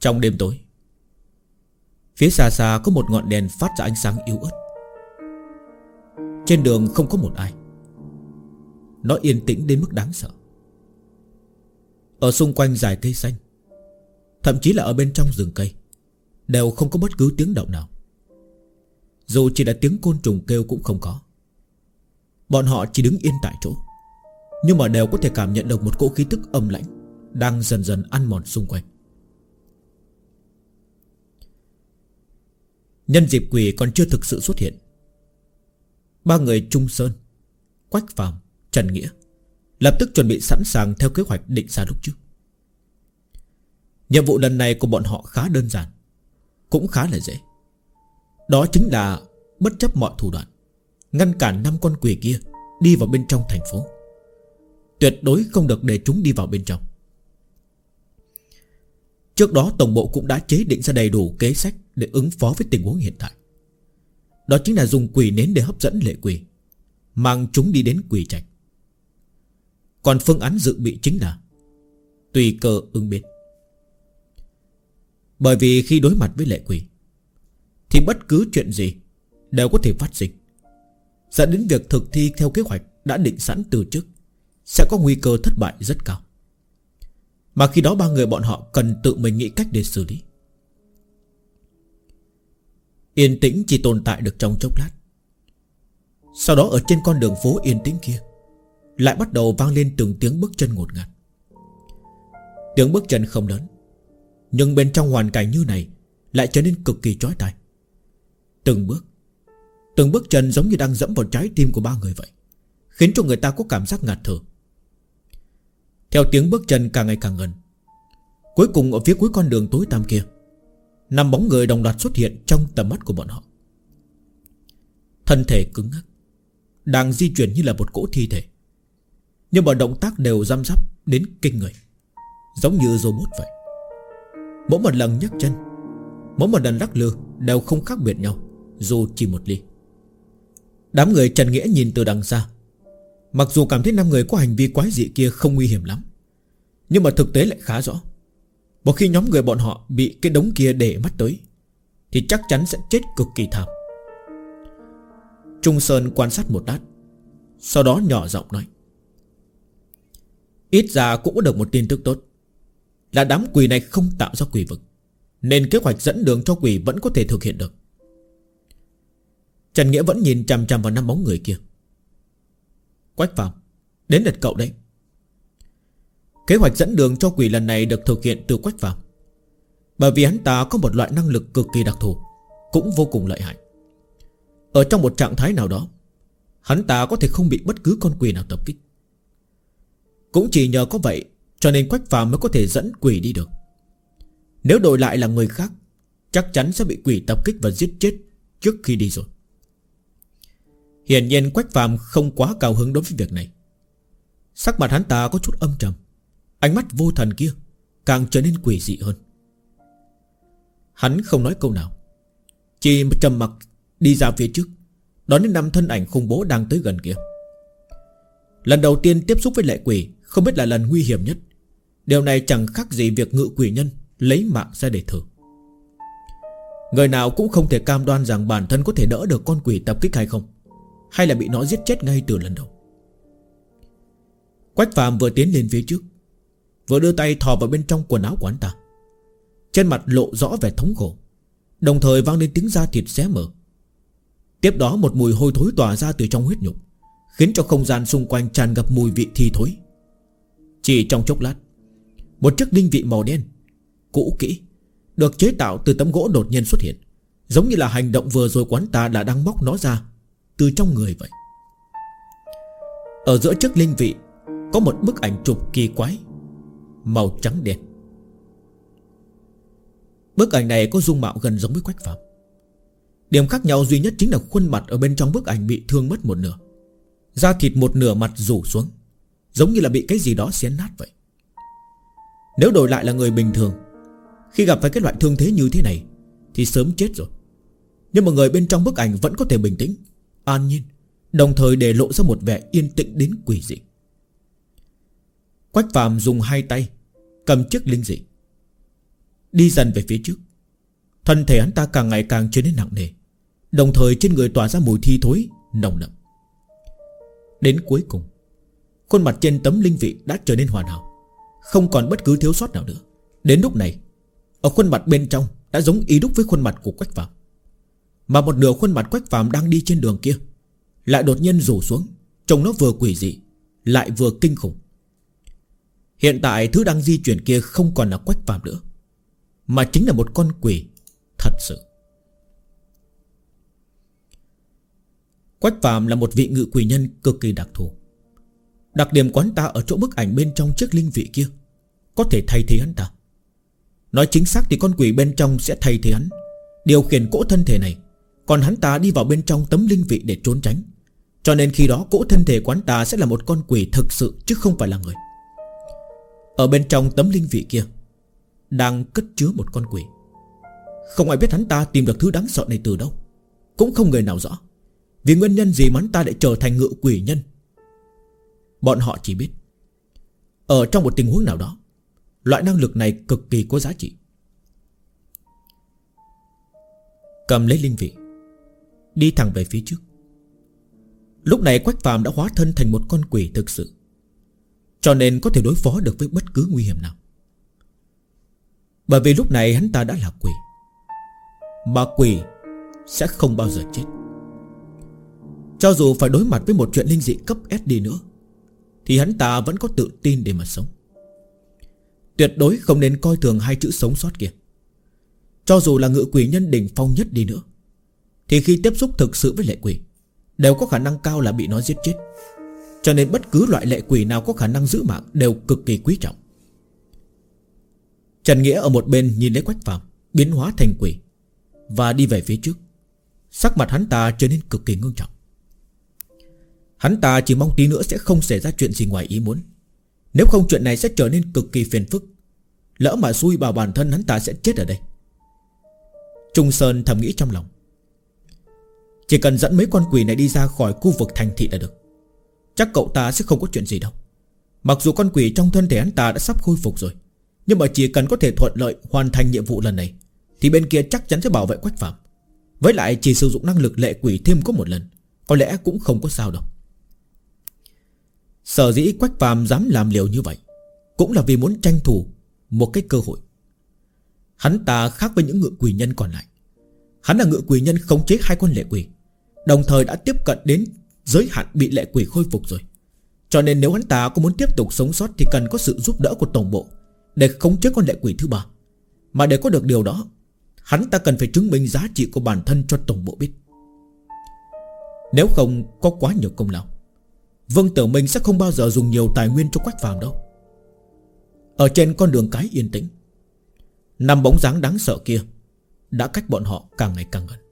Trong đêm tối, phía xa xa có một ngọn đèn phát ra ánh sáng yếu ớt. Trên đường không có một ai. Nó yên tĩnh đến mức đáng sợ. Ở xung quanh dải cây xanh, thậm chí là ở bên trong rừng cây, đều không có bất cứ tiếng động nào. Dù chỉ là tiếng côn trùng kêu cũng không có. Bọn họ chỉ đứng yên tại chỗ, nhưng mà đều có thể cảm nhận được một cỗ khí tức âm lãnh đang dần dần ăn mòn xung quanh. Nhân dịp quỷ còn chưa thực sự xuất hiện, ba người Trung Sơn, Quách Phàm, Trần Nghĩa lập tức chuẩn bị sẵn sàng theo kế hoạch định ra lúc trước. Nhiệm vụ lần này của bọn họ khá đơn giản, cũng khá là dễ. Đó chính là bất chấp mọi thủ đoạn ngăn cản 5 con quỷ kia đi vào bên trong thành phố. Tuyệt đối không được để chúng đi vào bên trong. Trước đó tổng bộ cũng đã chế định ra đầy đủ kế sách để ứng phó với tình huống hiện tại. Đó chính là dùng quỷ nến để hấp dẫn lệ quỷ, mang chúng đi đến quỷ trạch. Còn phương án dự bị chính là tùy cơ ứng biến. Bởi vì khi đối mặt với lệ quỷ thì bất cứ chuyện gì đều có thể phát sinh, dẫn đến việc thực thi theo kế hoạch đã định sẵn từ trước sẽ có nguy cơ thất bại rất cao. Mà khi đó ba người bọn họ cần tự mình nghĩ cách để xử lý. Yên tĩnh chỉ tồn tại được trong chốc lát. Sau đó ở trên con đường phố yên tĩnh kia lại bắt đầu vang lên từng tiếng bước chân ngột ngạt. Tiếng bước chân không lớn, nhưng bên trong hoàn cảnh như này lại trở nên cực kỳ chói tai. Từng bước chân giống như đang dẫm vào trái tim của ba người vậy, khiến cho người ta có cảm giác ngạt thở. Theo tiếng bước chân càng ngày càng gần, cuối cùng ở phía cuối con đường tối tăm kia, 5 bóng người đồng loạt xuất hiện trong tầm mắt của bọn họ. Thân thể cứng ngắc, đang di chuyển như là một cỗ thi thể, nhưng mà động tác đều răm rắp đến kinh người, giống như robot vậy. Mỗi một lần nhấc chân, mỗi một lần lắc lư đều không khác biệt nhau, dù chỉ một ly. Đám người Trần Nghĩa nhìn từ đằng xa, mặc dù cảm thấy 5 người có hành vi quái dị kia không nguy hiểm lắm, nhưng mà thực tế lại khá rõ. Một khi nhóm người bọn họ bị cái đống kia để mắt tới thì chắc chắn sẽ chết cực kỳ thảm. Trung Sơn quan sát một lát, sau đó nhỏ giọng nói: ít ra cũng có được một tin tức tốt, là đám quỷ này không tạo ra quỷ vực, nên kế hoạch dẫn đường cho quỷ vẫn có thể thực hiện được. Trần Nghĩa vẫn nhìn chằm chằm vào 5 bóng người kia. Quách Phàm, đến lượt cậu đấy. Kế hoạch dẫn đường cho quỷ lần này được thực hiện từ Quách Phàm, bởi vì hắn ta có một loại năng lực cực kỳ đặc thù, cũng vô cùng lợi hại. Ở trong một trạng thái nào đó, hắn ta có thể không bị bất cứ con quỷ nào tập kích. Cũng chỉ nhờ có vậy cho nên Quách Phàm mới có thể dẫn quỷ đi được. Nếu đổi lại là người khác, chắc chắn sẽ bị quỷ tập kích và giết chết trước khi đi rồi. Hiển nhiên Quách Phàm không quá cao hứng đối với việc này. Sắc mặt hắn ta có chút âm trầm, ánh mắt vô thần kia càng trở nên quỷ dị hơn. Hắn không nói câu nào, chỉ trầm mặc đi ra phía trước, đón đến 5 thân ảnh khủng bố đang tới gần kia. Lần đầu tiên tiếp xúc với lệ quỷ, không biết là lần nguy hiểm nhất. Điều này chẳng khác gì việc ngự quỷ nhân lấy mạng ra để thử. Người nào cũng không thể cam đoan rằng bản thân có thể đỡ được con quỷ tập kích hay không, hay là bị nó giết chết ngay từ lần đầu. Quách Phàm vừa tiến lên phía trước, vừa đưa tay thò vào bên trong quần áo của hắn ta. Trên mặt lộ rõ vẻ thống khổ, đồng thời vang lên tiếng da thịt xé mở. Tiếp đó một mùi hôi thối tỏa ra từ trong huyết nhục, khiến cho không gian xung quanh tràn ngập mùi vị thi thối. Chỉ trong chốc lát, một chiếc linh vị màu đen cũ kỹ được chế tạo từ tấm gỗ đột nhiên xuất hiện, giống như là hành động vừa rồi quán ta đã đang móc nó ra từ trong người vậy. Ở giữa chiếc linh vị có một bức ảnh chụp kỳ quái, màu trắng đen. Bức ảnh này có dung mạo gần giống với Quách Phàm. Điểm khác nhau duy nhất chính là khuôn mặt ở bên trong bức ảnh bị thương mất một nửa, da thịt một nửa mặt rủ xuống, giống như là bị cái gì đó xé nát vậy. Nếu đổi lại là người bình thường, khi gặp phải cái loại thương thế như thế này thì sớm chết rồi. Nhưng mà người bên trong bức ảnh vẫn có thể bình tĩnh, an nhiên, đồng thời để lộ ra một vẻ yên tĩnh đến quỷ dị. Quách Phàm dùng 2 tay cầm chiếc linh dị. đi dần về phía trước. Thân thể hắn ta càng ngày càng trở nên nặng nề, đồng thời trên người tỏa ra mùi thi thối nồng đậm. Đến cuối cùng, khuôn mặt trên tấm linh vị đã trở nên hoàn hảo, không còn bất cứ thiếu sót nào nữa. Đến lúc này, ở khuôn mặt bên trong đã giống y đúc với khuôn mặt của Quách Phàm. Mà một nửa khuôn mặt Quách Phàm đang đi trên đường kia lại đột nhiên rủ xuống, trông nó vừa quỷ dị lại vừa kinh khủng. Hiện tại thứ đang di chuyển kia không còn là Quách Phàm nữa, mà chính là một con quỷ thật sự. Quách Phàm là một vị ngự quỷ nhân cực kỳ đặc thù. Đặc điểm của hắn ta ở chỗ bức ảnh bên trong chiếc linh vị kia có thể thay thế hắn ta. Nói chính xác thì con quỷ bên trong sẽ thay thế hắn, điều khiển cỗ thân thể này, còn hắn ta đi vào bên trong tấm linh vị để trốn tránh. Cho nên khi đó cỗ thân thể của hắn ta sẽ là một con quỷ thực sự, chứ không phải là người. Ở bên trong tấm linh vị kia đang cất chứa một con quỷ. Không ai biết hắn ta tìm được thứ đáng sợ này từ đâu, cũng không người nào rõ vì nguyên nhân gì mà hắn ta lại trở thành ngự quỷ nhân. Bọn họ chỉ biết ở trong một tình huống nào đó, loại năng lực này cực kỳ có giá trị. Cầm lấy linh vị, đi thẳng về phía trước. Lúc này Quách Phàm đã hóa thân thành một con quỷ thực sự, cho nên có thể đối phó được với bất cứ nguy hiểm nào. Bởi vì lúc này hắn ta đã là quỷ, mà quỷ sẽ không bao giờ chết. Cho dù phải đối mặt với một chuyện linh dị cấp S đi nữa, thì hắn ta vẫn có tự tin để mà sống. Tuyệt đối không nên coi thường hai chữ sống sót kia. Cho dù là ngự quỷ nhân đỉnh phong nhất đi nữa, thì khi tiếp xúc thực sự với lệ quỷ, đều có khả năng cao là bị nó giết chết. Cho nên bất cứ loại lệ quỷ nào có khả năng giữ mạng đều cực kỳ quý trọng. Trần Nghĩa ở một bên nhìn lấy Quách Phàm biến hóa thành quỷ và đi về phía trước. Sắc mặt hắn ta trở nên cực kỳ ngưng trọng. Hắn ta chỉ mong tí nữa sẽ không xảy ra chuyện gì ngoài ý muốn. Nếu không chuyện này sẽ trở nên cực kỳ phiền phức. Lỡ mà xui vào bản thân hắn ta sẽ chết ở đây. Trung Sơn thầm nghĩ trong lòng. Chỉ cần dẫn mấy con quỷ này đi ra khỏi khu vực thành thị là được. Chắc cậu ta sẽ không có chuyện gì đâu. Mặc dù con quỷ trong thân thể hắn ta đã sắp khôi phục rồi, nhưng mà chỉ cần có thể thuận lợi hoàn thành nhiệm vụ lần này, thì bên kia chắc chắn sẽ bảo vệ Quách Phàm. Với lại chỉ sử dụng năng lực lệ quỷ thêm có một lần, có lẽ cũng không có sao đâu. Sở dĩ Quách Phàm dám làm liều như vậy cũng là vì muốn tranh thủ một cái cơ hội. Hắn ta khác với những ngự quỷ nhân còn lại. Hắn là ngự quỷ nhân khống chế hai con lệ quỷ, đồng thời đã tiếp cận đến giới hạn bị lệ quỷ khôi phục rồi. Cho nên nếu hắn ta có muốn tiếp tục sống sót thì cần có sự giúp đỡ của tổng bộ để khống chế con lệ quỷ thứ ba. Mà để có được điều đó, hắn ta cần phải chứng minh giá trị của bản thân cho tổng bộ biết. Nếu không có quá nhiều công lao, Vương Tử Minh sẽ không bao giờ dùng nhiều tài nguyên cho Quách Phàm đâu. Ở trên con đường cái yên tĩnh, năm bóng dáng đáng sợ kia đã cách bọn họ càng ngày càng gần.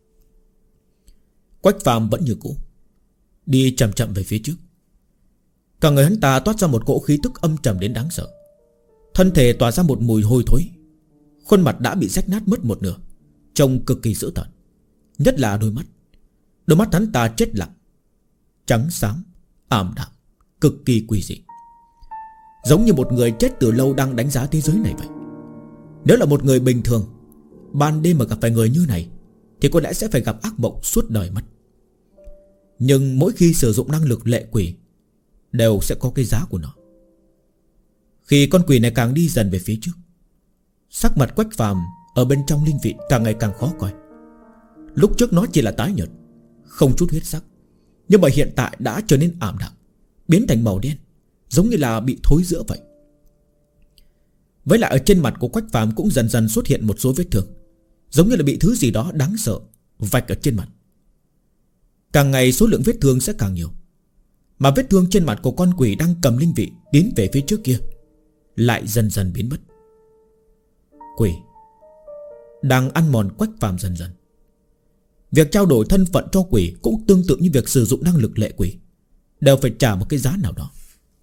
Quách Phàm vẫn như cũ, đi chậm chậm về phía trước. Cả người hắn ta toát ra một cỗ khí tức âm trầm đến đáng sợ. Thân thể tỏa ra một mùi hôi thối. Khuôn mặt đã bị rách nát mất một nửa, trông cực kỳ dữ tợn. Nhất là đôi mắt. Đôi mắt hắn ta chết lặng, trắng xám, ảm đạm, cực kỳ quỷ dị, giống như một người chết từ lâu đang đánh giá thế giới này vậy. Nếu là một người bình thường, ban đêm mà gặp phải người như này thì có lẽ sẽ phải gặp ác mộng suốt đời mất. Nhưng mỗi khi sử dụng năng lực lệ quỷ đều sẽ có cái giá của nó. Khi con quỷ này càng đi dần về phía trước, sắc mặt Quách Phàm ở bên trong linh vị càng ngày càng khó coi. Lúc trước nó chỉ là tái nhợt, không chút huyết sắc, nhưng mà hiện tại đã trở nên ảm đạm, biến thành màu đen, giống như là bị thối rữa vậy. Với lại ở trên mặt của Quách Phàm cũng dần dần xuất hiện một số vết thương, giống như là bị thứ gì đó đáng sợ vạch ở trên mặt. Càng ngày số lượng vết thương sẽ càng nhiều, mà vết thương trên mặt của con quỷ đang cầm linh vị tiến về phía trước kia lại dần dần biến mất. Quỷ đang ăn mòn Quách Phàm dần dần. Việc trao đổi thân phận cho quỷ cũng tương tự như việc sử dụng năng lực lệ quỷ, đều phải trả một cái giá nào đó.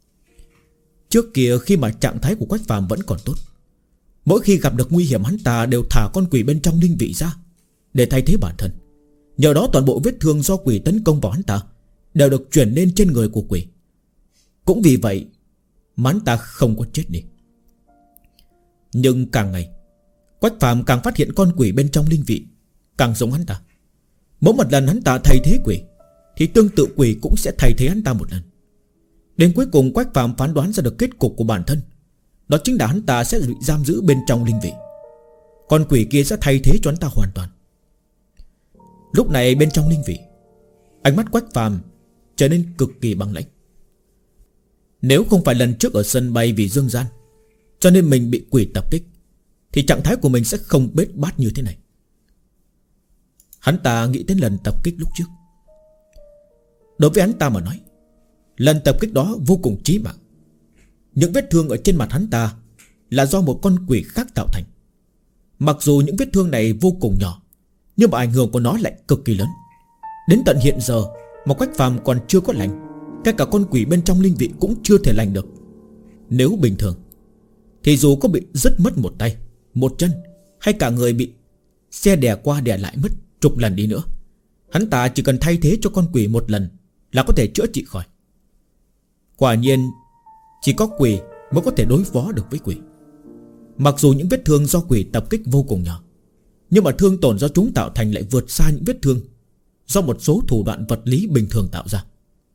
Trước kia khi mà trạng thái của Quách Phàm vẫn còn tốt, mỗi khi gặp được nguy hiểm hắn ta đều thả con quỷ bên trong linh vị ra để thay thế bản thân. Nhờ đó toàn bộ vết thương do quỷ tấn công vào hắn ta đều được chuyển lên trên người của quỷ. Cũng vì vậy mà hắn ta không có chết đi. Nhưng càng ngày Quách Phàm càng phát hiện con quỷ bên trong linh vị càng giống hắn ta. Mỗi một lần hắn ta thay thế quỷ thì tương tự quỷ cũng sẽ thay thế hắn ta một lần. Đến cuối cùng Quách Phàm phán đoán ra được kết cục của bản thân, đó chính là hắn ta sẽ bị giam giữ bên trong linh vị. Con quỷ kia sẽ thay thế cho hắn ta hoàn toàn. Lúc này bên trong linh vị, ánh mắt Quách Phàm trở nên cực kỳ băng lãnh. Nếu không phải lần trước ở sân bay vì dương gian cho nên mình bị quỷ tập kích, thì trạng thái của mình sẽ không bết bát như thế này. Hắn ta nghĩ đến lần tập kích lúc trước. Đối với hắn ta mà nói, lần tập kích đó vô cùng chí mạng. Những vết thương ở trên mặt hắn ta là do một con quỷ khác tạo thành. Mặc dù những vết thương này vô cùng nhỏ, nhưng mà ảnh hưởng của nó lại cực kỳ lớn. Đến tận hiện giờ mà Quách Phàm còn chưa có lành, ngay cả con quỷ bên trong linh vị cũng chưa thể lành được. Nếu bình thường thì dù có bị rứt mất một tay, một chân, hay cả người bị xe đè qua đè lại mất chục lần đi nữa, hắn ta chỉ cần thay thế cho con quỷ một lần là có thể chữa trị khỏi. Quả nhiên chỉ có quỷ mới có thể đối phó được với quỷ. Mặc dù những vết thương do quỷ tập kích vô cùng nhỏ, nhưng mà thương tổn do chúng tạo thành lại vượt xa những vết thương do một số thủ đoạn vật lý bình thường tạo ra.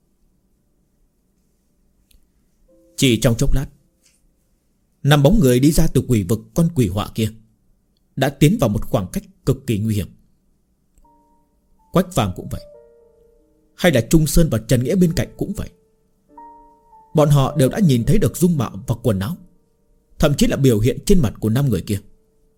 Chỉ trong chốc lát, 5 bóng người đi ra từ quỷ vực con quỷ họa kia đã tiến vào một khoảng cách cực kỳ nguy hiểm. Quách Phàm cũng vậy, hay là Trung Sơn và Trần Nghĩa bên cạnh cũng vậy. Bọn họ đều đã nhìn thấy được dung mạo và quần áo, thậm chí là biểu hiện trên mặt của 5 người kia.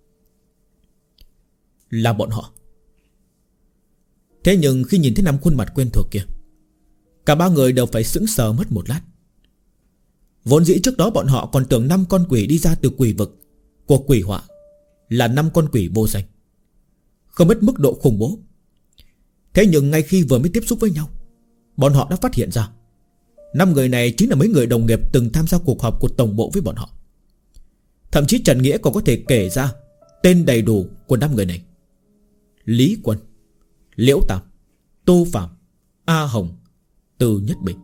Là bọn họ. Thế nhưng khi nhìn thấy 5 khuôn mặt quen thuộc kia, cả 3 người đều phải sững sờ mất một lát. Vốn dĩ trước đó bọn họ còn tưởng 5 con quỷ đi ra từ quỷ vực của quỷ họa là 5 con quỷ vô danh, không biết mức độ khủng bố. Thế nhưng ngay khi vừa mới tiếp xúc với nhau, bọn họ đã phát hiện ra 5 người này chính là mấy người đồng nghiệp từng tham gia cuộc họp của tổng bộ với bọn họ. Thậm chí Trần Nghĩa còn có thể kể ra tên đầy đủ của 5 người này: Lý Quân, Liễu Tạp, Tô Phạm, A Hồng, Từ Nhất Bình.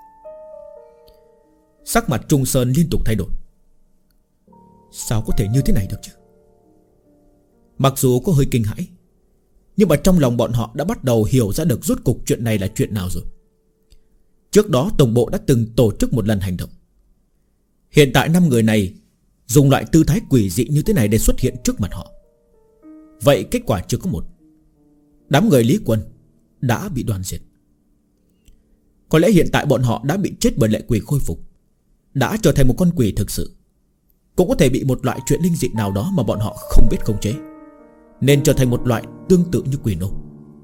Sắc mặt Trung Sơn liên tục thay đổi. Sao có thể như thế này được chứ? Mặc dù có hơi kinh hãi, nhưng mà trong lòng bọn họ đã bắt đầu hiểu ra được rốt cục chuyện này là chuyện nào rồi. Trước đó tổng bộ đã từng tổ chức một lần hành động. Hiện tại 5 người này dùng loại tư thái quỷ dị như thế này để xuất hiện trước mặt họ. Vậy kết quả chưa có một. Đám người Lý Quân đã bị đoàn diệt. Có lẽ hiện tại bọn họ đã bị chết bởi lệ quỷ khôi phục, đã trở thành một con quỷ thực sự. Cũng có thể bị một loại chuyện linh dị nào đó mà bọn họ không biết khống chế, nên trở thành một loại tương tự như quỷ nô.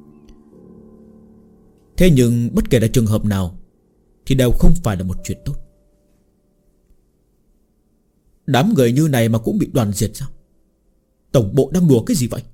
Thế nhưng bất kể là trường hợp nào thì đều không phải là một chuyện tốt. Đám người như này mà cũng bị đoàn diệt sao? Tổng bộ đang đùa cái gì vậy?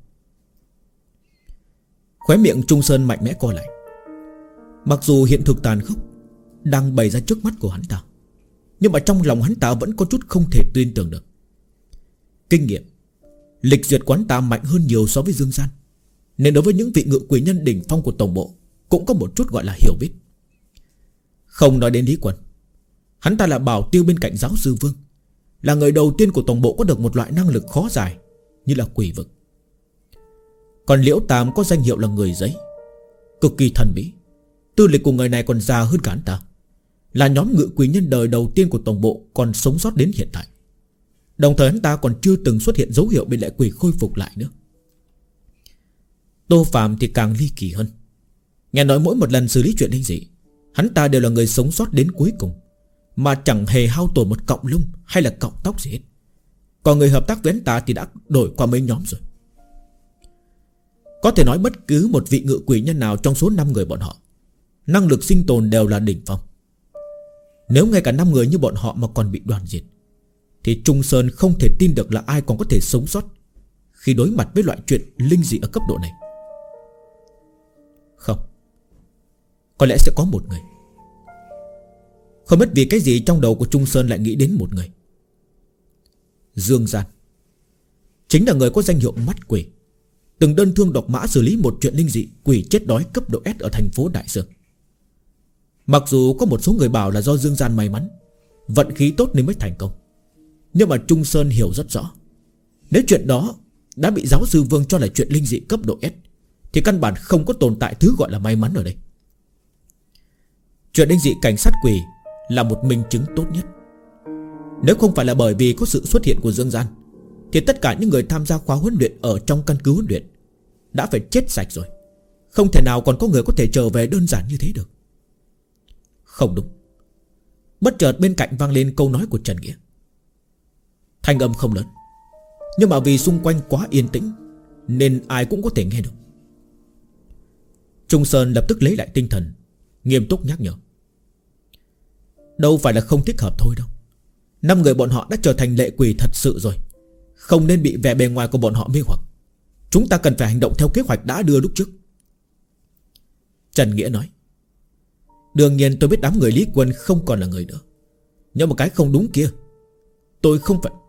Khóe miệng Trung Sơn mạnh mẽ co lại. Mặc dù hiện thực tàn khốc đang bày ra trước mắt của hắn ta, nhưng mà trong lòng hắn ta vẫn có chút không thể tin tưởng được. Kinh nghiệm, lịch duyệt quán ta mạnh hơn nhiều so với Dương Gian, nên đối với những vị ngự quỷ nhân đỉnh phong của tổng bộ cũng có một chút gọi là hiểu biết. Không nói đến Lý Quân, hắn ta là bảo tiêu bên cạnh giáo sư Vương, là người đầu tiên của tổng bộ có được một loại năng lực khó giải như là quỷ vực. Còn Liễu Tam có danh hiệu là người giấy, cực kỳ thần bí. Tư lịch của người này còn già hơn cả hắn ta, là nhóm ngự quỷ nhân đời đầu tiên của tổng bộ còn sống sót đến hiện tại. Đồng thời hắn ta còn chưa từng xuất hiện dấu hiệu bị lệ quỷ khôi phục lại nữa. Tô Phạm thì càng ly kỳ hơn. Nghe nói mỗi một lần xử lý chuyện linh dị, hắn ta đều là người sống sót đến cuối cùng, mà chẳng hề hao tổn một cọng lông hay là cọng tóc gì hết. Còn người hợp tác với hắn ta thì đã đổi qua mấy nhóm rồi. Có thể nói bất cứ một vị ngự quỷ nhân nào trong số 5 người bọn họ, năng lực sinh tồn đều là đỉnh phong. Nếu ngay cả 5 người như bọn họ mà còn bị đoàn diệt, thì Trung Sơn không thể tin được là ai còn có thể sống sót khi đối mặt với loại chuyện linh dị ở cấp độ này. Không, có lẽ sẽ có một người. Không biết vì cái gì trong đầu của Trung Sơn lại nghĩ đến một người. Dương Gian chính là người có danh hiệu mắt quỷ, từng đơn thương độc mã xử lý một chuyện linh dị quỷ chết đói cấp độ S ở thành phố Đại Dương. Mặc dù có một số người bảo là do Dương Gian may mắn, vận khí tốt nên mới thành công, nhưng mà Trung Sơn hiểu rất rõ, nếu chuyện đó đã bị giáo sư Vương cho là chuyện linh dị cấp độ S, thì căn bản không có tồn tại thứ gọi là may mắn ở đây. Chuyện linh dị cảnh sát quỷ là một minh chứng tốt nhất. Nếu không phải là bởi vì có sự xuất hiện của Dương Gian, thì tất cả những người tham gia khóa huấn luyện ở trong căn cứ huấn luyện đã phải chết sạch rồi. Không thể nào còn có người có thể trở về đơn giản như thế được. Không đúng. Bất chợt bên cạnh vang lên câu nói của Trần Nghĩa. Thanh âm không lớn, nhưng mà vì xung quanh quá yên tĩnh nên ai cũng có thể nghe được. Trung Sơn lập tức lấy lại tinh thần, nghiêm túc nhắc nhở. Đâu phải là không thích hợp thôi đâu. 5 người bọn họ đã trở thành lệ quỷ thật sự rồi, không nên bị vẻ bề ngoài của bọn họ mê hoặc. Chúng ta cần phải hành động theo kế hoạch đã đưa lúc trước. Trần Nghĩa nói. Đương nhiên tôi biết đám người Lý Quân không còn là người nữa, nhưng một cái không đúng kia tôi không phải.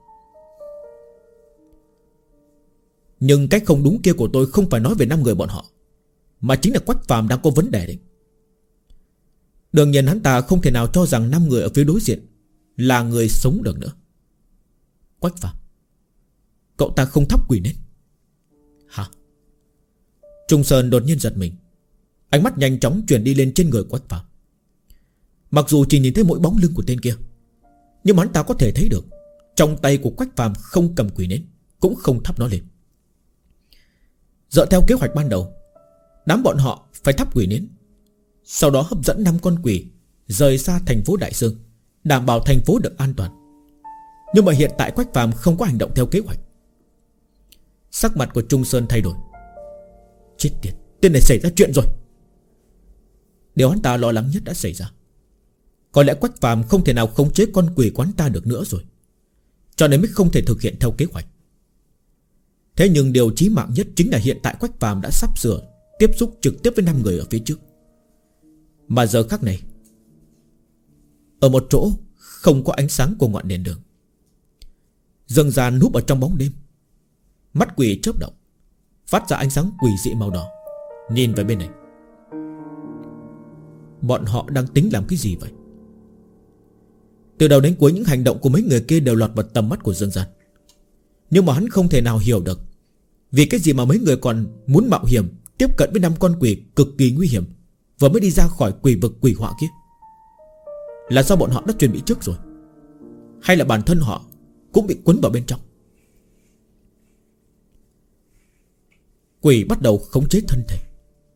Nhưng cái không đúng kia của tôi không phải nói về 5 người bọn họ, mà chính là Quách Phàm đang có vấn đề đấy. Đương nhiên hắn ta không thể nào cho rằng 5 người ở phía đối diện là người sống được nữa. Quách Phàm, cậu ta không thắp quỷ nến hả? Trung Sơn đột nhiên giật mình, ánh mắt nhanh chóng chuyển đi lên trên người Quách Phàm. Mặc dù chỉ nhìn thấy mỗi bóng lưng của tên kia, nhưng hắn ta có thể thấy được trong tay của Quách Phàm không cầm quỷ nến, cũng không thắp nó lên. Dựa theo kế hoạch ban đầu, đám bọn họ phải thắp quỷ nến, sau đó hấp dẫn 5 con quỷ rời xa thành phố Đại Sương, đảm bảo thành phố được an toàn. Nhưng mà hiện tại Quách Phàm không có hành động theo kế hoạch. Sắc mặt của Trung Sơn thay đổi. Chết tiệt, tên này xảy ra chuyện rồi. Điều hắn ta lo lắng nhất đã xảy ra. Có lẽ Quách Phàm không thể nào khống chế con quỷ quán ta được nữa rồi, cho nên mới không thể thực hiện theo kế hoạch. Thế nhưng điều chí mạng nhất chính là hiện tại Quách Phàm đã sắp sửa tiếp xúc trực tiếp với 5 người ở phía trước. Mà giờ khắc này, ở một chỗ không có ánh sáng của ngọn đèn đường, Dương Gian núp ở trong bóng đêm, mắt quỷ chớp động, phát ra ánh sáng quỷ dị màu đỏ, nhìn về bên này. Bọn họ đang tính làm cái gì vậy? Từ đầu đến cuối những hành động của mấy người kia đều lọt vào tầm mắt của Dương Gian, nhưng mà hắn không thể nào hiểu được vì cái gì mà mấy người còn muốn mạo hiểm tiếp cận với 5 con quỷ cực kỳ nguy hiểm vừa mới đi ra khỏi quỷ vực quỷ họa kia. Là do bọn họ đã chuẩn bị trước rồi, hay là bản thân họ cũng bị cuốn vào bên trong? Quỷ bắt đầu khống chế thân thể.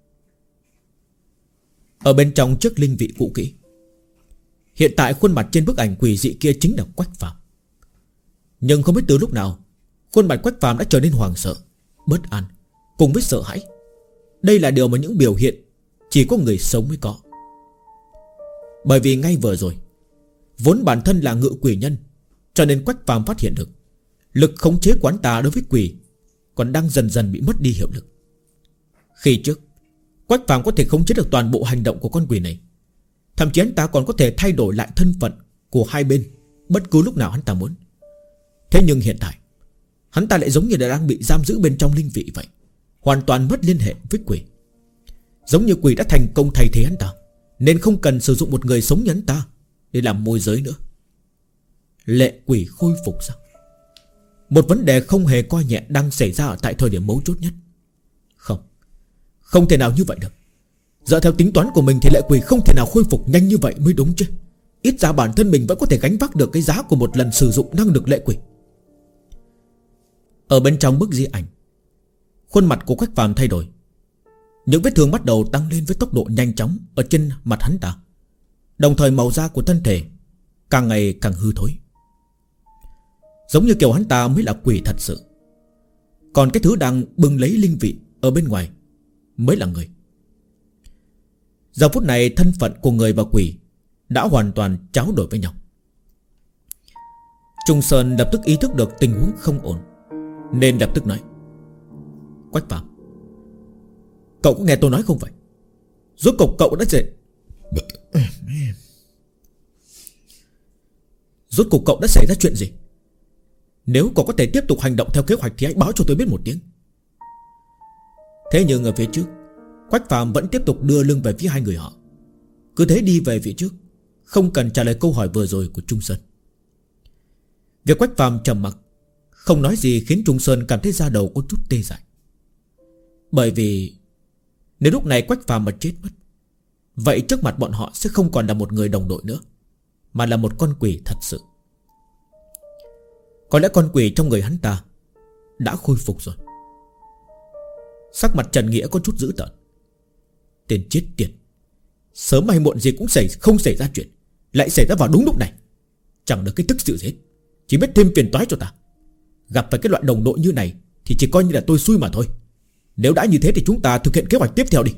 Ở bên trong chiếc linh vị cũ kỹ, hiện tại khuôn mặt trên bức ảnh quỷ dị kia chính là Quách Phàm. Nhưng không biết từ lúc nào, khuôn mặt Quách Phàm đã trở nên hoảng sợ, bất an cùng với sợ hãi. Đây là điều mà những biểu hiện chỉ có người sống mới có. Bởi vì ngay vừa rồi, vốn bản thân là ngự quỷ nhân, cho nên Quách Phàm phát hiện được lực khống chế quán tà đối với quỷ còn đang dần dần bị mất đi hiệu lực. Khi trước, Quách Phàm có thể khống chế được toàn bộ hành động của con quỷ này, thậm chí hắn ta còn có thể thay đổi lại thân phận của hai bên bất cứ lúc nào hắn ta muốn. Thế nhưng hiện tại, hắn ta lại giống như là đang bị giam giữ bên trong linh vị vậy, hoàn toàn mất liên hệ với quỷ. Giống như quỷ đã thành công thay thế hắn ta, nên không cần sử dụng một người sống như hắn ta để làm môi giới nữa. Lệ quỷ khôi phục sao? Một vấn đề không hề coi nhẹ đang xảy ra ở tại thời điểm mấu chốt nhất. Không thể nào như vậy được. Dựa theo tính toán của mình thì lệ quỷ không thể nào khôi phục nhanh như vậy mới đúng chứ. Ít ra bản thân mình vẫn có thể gánh vác được cái giá của một lần sử dụng năng lực lệ quỷ. Ở bên trong bức di ảnh, khuôn mặt của Quách Phàm thay đổi. Những vết thương bắt đầu tăng lên với tốc độ nhanh chóng ở trên mặt hắn ta. Đồng thời màu da của thân thể càng ngày càng hư thối, giống như kiểu hắn ta mới là quỷ thật sự, còn cái thứ đang bưng lấy linh vị ở bên ngoài mới là người. Giờ phút này thân phận của người và quỷ đã hoàn toàn tráo đổi với nhau. Trung Sơn lập tức ý thức được tình huống không ổn, nên lập tức nói: Quách Phàm, cậu có nghe tôi nói không vậy? Rốt cục cậu đã Rốt cục cậu đã xảy ra chuyện gì? Nếu cậu có thể tiếp tục hành động theo kế hoạch thì hãy báo cho tôi biết một tiếng. Thế nhưng ở phía trước, Quách Phàm vẫn tiếp tục đưa lưng về phía hai người họ, cứ thế đi về phía trước, không cần trả lời câu hỏi vừa rồi của Trung Sơn. Việc Quách Phàm trầm mặc Không nói gì khiến Trung Sơn cảm thấy da đầu có chút tê dại. Bởi vì nếu lúc này Quách Phàm mà chết mất, vậy trước mặt bọn họ sẽ không còn là một người đồng đội nữa, mà là một con quỷ thật sự. Có lẽ con quỷ trong người hắn ta đã khôi phục rồi. Sắc mặt Trần Nghĩa có chút dữ tợn. Tên chết tiệt, sớm hay muộn gì cũng không xảy ra chuyện, lại xảy ra vào đúng lúc này. Chẳng được cái tức sự gì hết, chỉ biết thêm phiền toái cho ta. Gặp phải cái loại đồng đội như này thì chỉ coi như là tôi xui mà thôi. Nếu đã như thế thì chúng ta thực hiện kế hoạch tiếp theo đi.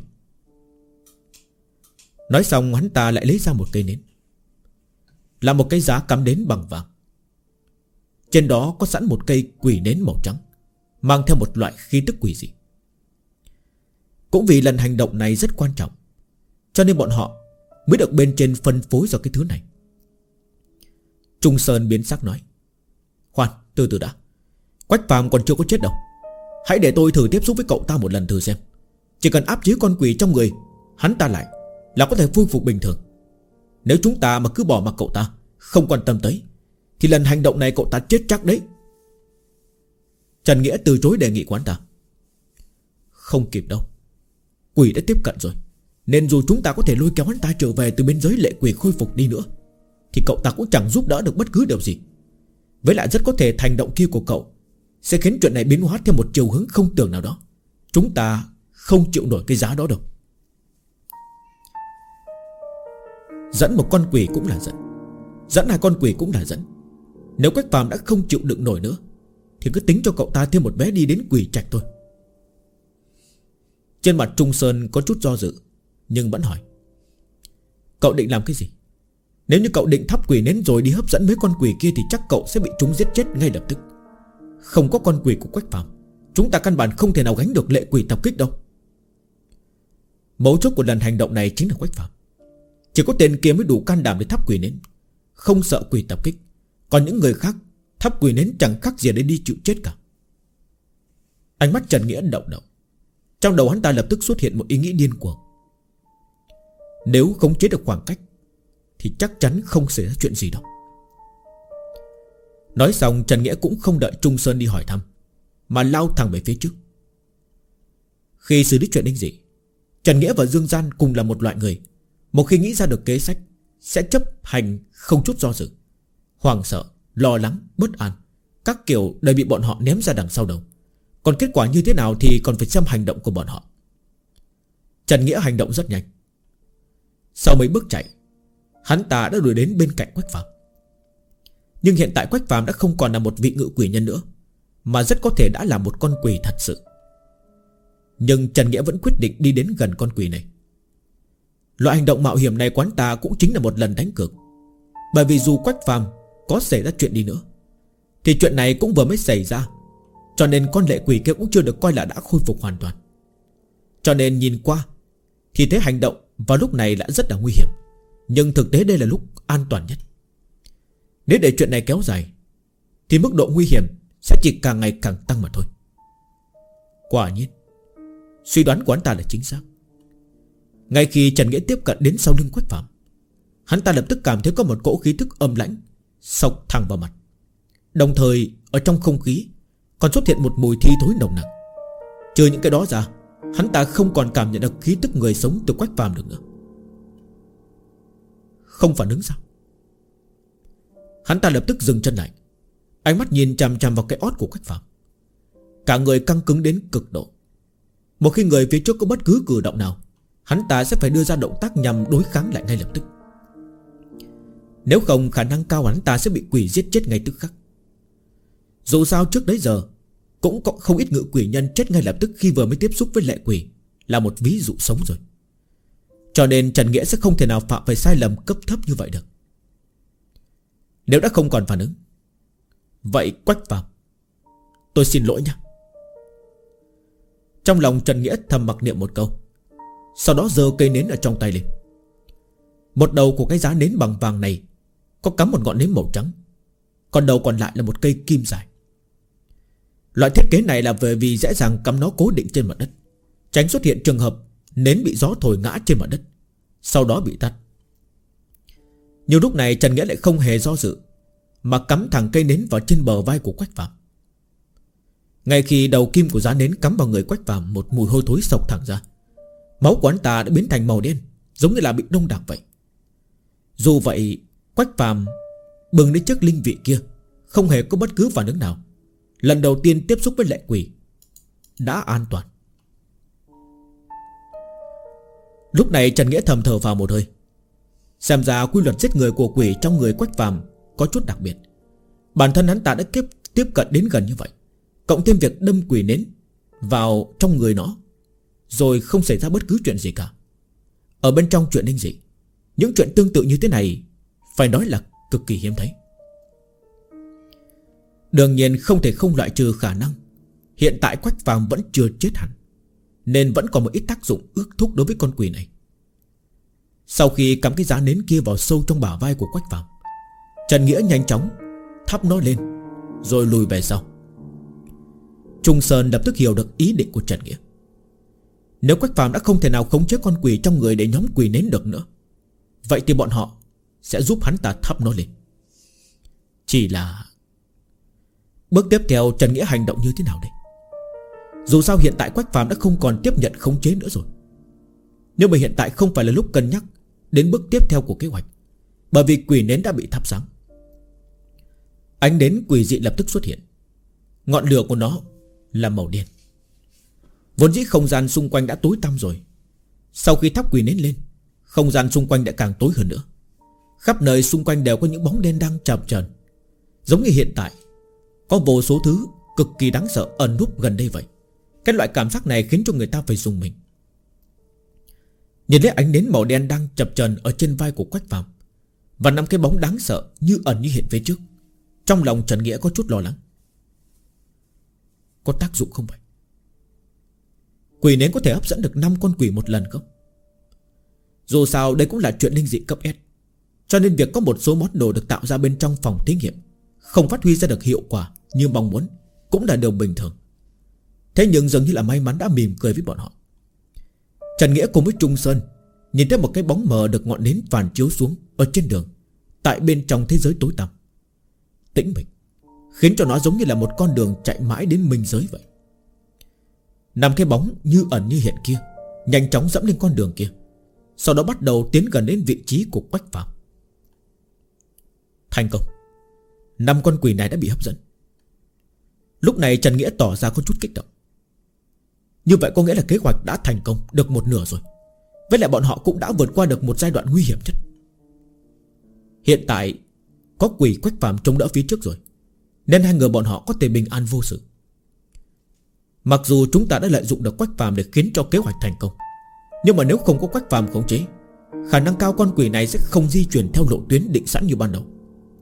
Nói xong hắn ta lại lấy ra một cây nến, là một cái giá cắm nến bằng vàng. Trên đó có sẵn một cây quỷ nến màu trắng, mang theo một loại khí tức quỷ dị. Cũng vì lần hành động này rất quan trọng, cho nên bọn họ mới được bên trên phân phối ra cái thứ này. Trung Sơn biến sắc nói: Khoan, từ từ đã. Quách Phàm còn chưa có chết đâu. Hãy để tôi thử tiếp xúc với cậu ta một lần thử xem. Chỉ cần áp chế con quỷ trong người hắn ta lại là có thể恢phục bình thường. Nếu chúng ta mà cứ bỏ mặc cậu ta, không quan tâm tới, thì lần hành động này cậu ta chết chắc đấy. Trần Nghĩa từ chối đề nghị của hắn ta. Không kịp đâu, quỷ đã tiếp cận rồi, nên dù chúng ta có thể lôi kéo hắn ta trở về từ biên giới lệ quỷ khôi phục đi nữa, thì cậu ta cũng chẳng giúp đỡ được bất cứ điều gì. Với lại rất có thể hành động kia của cậu sẽ khiến chuyện này biến hóa theo một chiều hướng không tưởng nào đó. Chúng ta không chịu nổi cái giá đó đâu. Dẫn một con quỷ cũng là dẫn, dẫn hai con quỷ cũng là dẫn. Nếu Quách Phàm đã không chịu đựng nổi nữa, thì cứ tính cho cậu ta thêm một vé đi đến quỷ trạch thôi. Trên mặt Trung Sơn có chút do dự, nhưng vẫn hỏi: Cậu định làm cái gì? Nếu như cậu định thắp quỷ nến rồi đi hấp dẫn mấy con quỷ kia, thì chắc cậu sẽ bị chúng giết chết ngay lập tức. Không có con quỷ của Quách Phàm, chúng ta căn bản không thể nào gánh được lệ quỷ tập kích đâu. Mấu chốt của lần hành động này chính là Quách Phàm. Chỉ có tên kia mới đủ can đảm để thắp quỷ nến, không sợ quỷ tập kích. Còn những người khác thắp quỷ nến chẳng khác gì để đi chịu chết cả. Ánh mắt Trần Nghĩa động động. Trong đầu hắn ta lập tức xuất hiện một ý nghĩ điên cuồng. Nếu khống chế được khoảng cách thì chắc chắn không xảy ra chuyện gì đâu. Nói xong Trần Nghĩa cũng không đợi Trung Sơn đi hỏi thăm, mà lao thẳng về phía trước. Khi xử lý chuyện đinh dị, Trần Nghĩa và Dương Gian cùng là một loại người. Một khi nghĩ ra được kế sách, sẽ chấp hành không chút do dự. Hoảng sợ, lo lắng, bất an, các kiểu đều bị bọn họ ném ra đằng sau đầu. Còn kết quả như thế nào thì còn phải xem hành động của bọn họ. Trần Nghĩa hành động rất nhanh. Sau mấy bước chạy, hắn ta đã đuổi đến bên cạnh Quách Phàm. Nhưng hiện tại Quách Phàm đã không còn là một vị ngự quỷ nhân nữa, mà rất có thể đã là một con quỷ thật sự. Nhưng Trần Nghĩa vẫn quyết định đi đến gần con quỷ này. Loại hành động mạo hiểm này của hắn ta cũng chính là một lần đánh cược. Bởi vì dù Quách Phàm có xảy ra chuyện đi nữa, thì chuyện này cũng vừa mới xảy ra, cho nên con lệ quỷ kia cũng chưa được coi là đã khôi phục hoàn toàn. Cho nên nhìn qua thì thấy hành động vào lúc này đã rất là nguy hiểm, nhưng thực tế đây là lúc an toàn nhất. Nếu để chuyện này kéo dài thì mức độ nguy hiểm sẽ chỉ càng ngày càng tăng mà thôi. Quả nhiên suy đoán của hắn ta là chính xác. Ngay khi Trần Nghĩa tiếp cận đến sau lưng Quách Phàm, hắn ta lập tức cảm thấy có một cỗ khí thức âm lãnh xộc thẳng vào mặt. Đồng thời ở trong không khí còn xuất hiện một mùi thi thối nồng nặc. Trừ những cái đó ra, hắn ta không còn cảm nhận được khí tức người sống từ Quách Phàm được nữa. Không phản ứng sao? Hắn ta lập tức dừng chân lại, ánh mắt nhìn chằm chằm vào cái ót của Quách Phàm. Cả người căng cứng đến cực độ. Một khi người phía trước có bất cứ cử động nào, hắn ta sẽ phải đưa ra động tác nhằm đối kháng lại ngay lập tức. Nếu không khả năng cao hắn ta sẽ bị quỷ giết chết ngay tức khắc. Dù sao trước đấy giờ cũng có không ít ngự quỷ nhân chết ngay lập tức khi vừa mới tiếp xúc với lệ quỷ, là một ví dụ sống rồi. Cho nên Trần Nghĩa sẽ không thể nào phạm phải sai lầm cấp thấp như vậy được. Nếu đã không còn phản ứng, vậy Quách Phàm, tôi xin lỗi nha. Trong lòng Trần Nghĩa thầm mặc niệm một câu, sau đó giơ cây nến ở trong tay lên. Một đầu của cái giá nến bằng vàng này có cắm một ngọn nến màu trắng, còn đầu còn lại là một cây kim dài. Loại thiết kế này là vì dễ dàng cắm nó cố định trên mặt đất, tránh xuất hiện trường hợp nến bị gió thổi ngã trên mặt đất, sau đó bị tắt. Nhưng lúc này Trần Nghĩa lại không hề do dự, mà cắm thẳng cây nến vào trên bờ vai của Quách Phàm. Ngay khi đầu kim của giá nến cắm vào người Quách Phàm, một mùi hôi thối xộc thẳng ra. Máu của hắn ta đã biến thành màu đen, giống như là bị đông đặc vậy. Dù vậy, Quách Phàm bừng đến chiếc linh vị kia không hề có bất cứ phản ứng nào. Lần đầu tiên tiếp xúc với lệ quỷ đã an toàn. Lúc này Trần Nghĩa thầm thở vào một hơi. Xem ra quy luật giết người của quỷ trong người Quách Phàm có chút đặc biệt. Bản thân hắn ta đã tiếp cận đến gần như vậy, cộng thêm việc đâm quỷ nến vào trong người nó, rồi không xảy ra bất cứ chuyện gì cả. Ở bên trong chuyện linh dị, những chuyện tương tự như thế này phải nói là cực kỳ hiếm thấy. Đương nhiên không thể không loại trừ khả năng hiện tại Quách Phàm vẫn chưa chết hẳn, nên vẫn còn một ít tác dụng ước thúc đối với con quỷ này. Sau khi cắm cái giá nến kia vào sâu trong bả vai của Quách Phàm, Trần Nghĩa nhanh chóng thắp nó lên, rồi lùi về sau. Trung Sơn lập tức hiểu được ý định của Trần Nghĩa. Nếu Quách Phàm đã không thể nào khống chế con quỷ trong người để nhóm quỷ nến được nữa, vậy thì bọn họ sẽ giúp hắn ta thắp nó lên. Chỉ là bước tiếp theo Trần Nghĩa hành động như thế nào đây? Dù sao hiện tại Quách Phàm đã không còn tiếp nhận khống chế nữa rồi. Nhưng mà hiện tại không phải là lúc cân nhắc đến bước tiếp theo của kế hoạch, bởi vì quỷ nến đã bị thắp sáng. Ánh nến quỷ dị lập tức xuất hiện. Ngọn lửa của nó là màu đen. Vốn dĩ không gian xung quanh đã tối tăm rồi, sau khi thắp quỷ nến lên, không gian xung quanh đã càng tối hơn nữa. Khắp nơi xung quanh đều có những bóng đen đang chập chờn, giống như hiện tại có vô số thứ cực kỳ đáng sợ ẩn núp gần đây vậy. Cái loại cảm giác này khiến cho người ta phải rùng mình. Nhìn thấy ánh nến màu đen đang chập chờn ở trên vai của Quách Phàm, và 5 cái bóng đáng sợ như ẩn như hiện phía trước, trong lòng Trần Nghĩa có chút lo lắng. Có tác dụng không vậy? Quỷ nến có thể hấp dẫn được 5 con quỷ một lần không? Dù sao đây cũng là chuyện linh dị cấp S, cho nên việc có một số món đồ được tạo ra bên trong phòng thí nghiệm không phát huy ra được hiệu quả như mong muốn cũng là điều bình thường. Thế nhưng dường như là may mắn đã mỉm cười với bọn họ. Trần Nghĩa cùng với Trung Sơn nhìn thấy một cái bóng mờ được ngọn nến phản chiếu xuống ở trên đường, tại bên trong thế giới tối tăm, tĩnh mịch, khiến cho nó giống như là một con đường chạy mãi đến minh giới vậy. 5 cái bóng như ẩn như hiện kia nhanh chóng dẫm lên con đường kia, sau đó bắt đầu tiến gần đến vị trí của Quách Phàm. Thành công. 5 con quỷ này đã bị hấp dẫn. Lúc này Trần Nghĩa tỏ ra có chút kích động. Như vậy có nghĩa là kế hoạch đã thành công được một nửa rồi. Với lại bọn họ cũng đã vượt qua được một giai đoạn nguy hiểm nhất. Hiện tại có quỷ Quách Phàm chống đỡ phía trước rồi, nên hai người bọn họ có thể bình an vô sự. Mặc dù chúng ta đã lợi dụng được Quách Phàm để khiến cho kế hoạch thành công, nhưng mà nếu không có Quách Phàm khống chế, khả năng cao con quỷ này sẽ không di chuyển theo lộ tuyến định sẵn như ban đầu.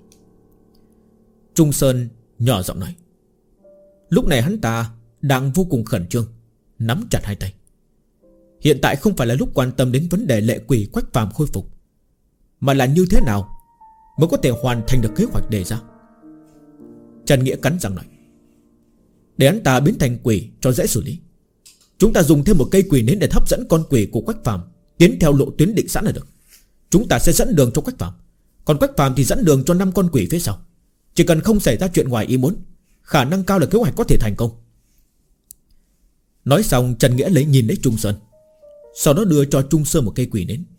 Trung Sơn nhỏ giọng nói. Lúc này hắn ta đang vô cùng khẩn trương, nắm chặt hai tay. Hiện tại không phải là lúc quan tâm đến vấn đề lệ quỷ Quách Phàm khôi phục, mà là như thế nào mới có thể hoàn thành được kế hoạch đề ra. Trần Nghĩa cắn răng nói. Để hắn ta biến thành quỷ cho dễ xử lý, chúng ta dùng thêm một cây quỷ nến để hấp dẫn con quỷ của Quách Phàm tiến theo lộ tuyến định sẵn là được. Chúng ta sẽ dẫn đường cho Quách Phàm, còn Quách Phàm thì dẫn đường cho 5 con quỷ phía sau. Chỉ cần không xảy ra chuyện ngoài ý muốn, khả năng cao là kế hoạch có thể thành công. Nói xong Trần Nghĩa nhìn lấy Trung Sơn, sau đó đưa cho Trung Sơn một cây quỷ nến.